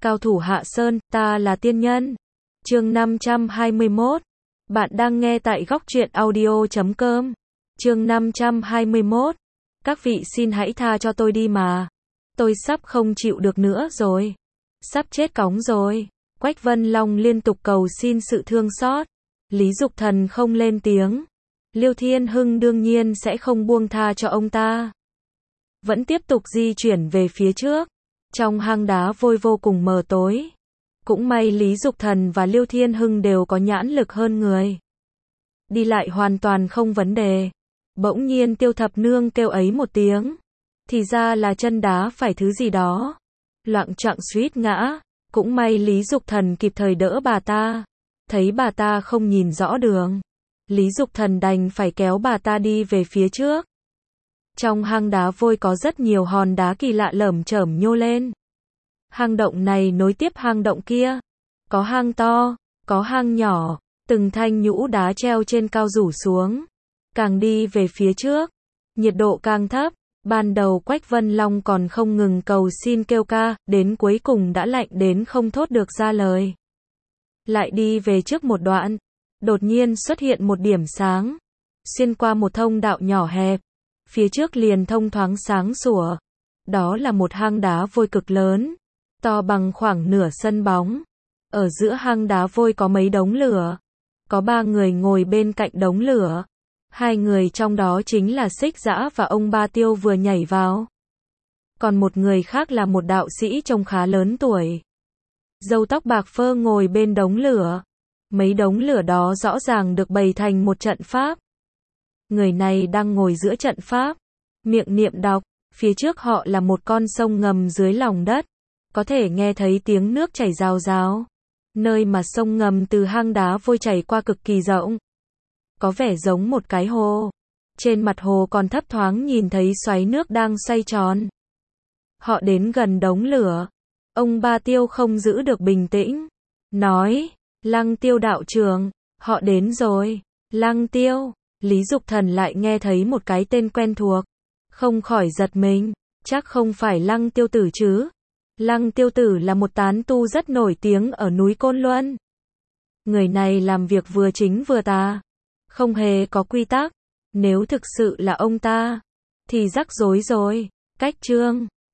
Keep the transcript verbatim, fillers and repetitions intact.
Cao thủ hạ sơn, ta là tiên nhân. Chương năm trăm hai mươi mốt. Bạn đang nghe tại góc truyện audio chấm com. Chương năm trăm hai mươi mốt. Các vị xin hãy tha cho tôi đi mà. Tôi sắp không chịu được nữa rồi. Sắp chết cóng rồi. Quách Vân Long liên tục cầu xin sự thương xót. Lý Dục Thần không lên tiếng. Liêu Thiên Hưng đương nhiên sẽ không buông tha cho ông ta. Vẫn tiếp tục di chuyển về phía trước. Trong hang đá vôi vô cùng mờ tối. Cũng may Lý Dục Thần và Liêu Thiên Hưng đều có nhãn lực hơn người. Đi lại hoàn toàn không vấn đề. Bỗng nhiên Tiêu Thập Nương kêu ấy một tiếng. Thì ra là chân đá phải thứ gì đó. Loạng choạng suýt ngã. Cũng may Lý Dục Thần kịp thời đỡ bà ta. Thấy bà ta không nhìn rõ đường. Lý Dục Thần đành phải kéo bà ta đi về phía trước. Trong hang đá vôi có rất nhiều hòn đá kỳ lạ lởm chởm nhô lên. Hang động này nối tiếp hang động kia. Có hang to, có hang nhỏ, từng thanh nhũ đá treo trên cao rủ xuống. Càng đi về phía trước, nhiệt độ càng thấp. Ban đầu Quách Vân Long còn không ngừng cầu xin kêu ca, đến cuối cùng đã lạnh đến không thốt được ra lời. Lại đi về trước một đoạn, đột nhiên xuất hiện một điểm sáng. Xuyên qua một thông đạo nhỏ hẹp. Phía trước liền thông thoáng sáng sủa. Đó là một hang đá vôi cực lớn, to bằng khoảng nửa sân bóng. Ở giữa hang đá vôi có mấy đống lửa. Có ba người ngồi bên cạnh đống lửa. Hai người trong đó chính là Xích Dã và ông Ba Tiêu vừa nhảy vào. Còn một người khác là một đạo sĩ trông khá lớn tuổi. Râu tóc bạc phơ ngồi bên đống lửa. Mấy đống lửa đó rõ ràng được bày thành một trận pháp. Người này đang ngồi giữa trận pháp, miệng niệm đọc, phía trước họ là một con sông ngầm dưới lòng đất, có thể nghe thấy tiếng nước chảy rào rào, nơi mà sông ngầm từ hang đá vôi chảy qua cực kỳ rộng, có vẻ giống một cái hồ, trên mặt hồ còn thấp thoáng nhìn thấy xoáy nước đang xoay tròn. Họ đến gần đống lửa, ông Ba Tiêu không giữ được bình tĩnh, nói, Lăng Tiêu đạo trưởng, họ đến rồi. Lăng Tiêu. Lý Dục Thần lại nghe thấy một cái tên quen thuộc, không khỏi giật mình, chắc không phải Lăng Tiêu Tử chứ. Lăng Tiêu Tử là một tán tu rất nổi tiếng ở núi Côn Luân. Người này làm việc vừa chính vừa tà, không hề có quy tắc. Nếu thực sự là ông ta, thì rắc rối rồi. Cách chương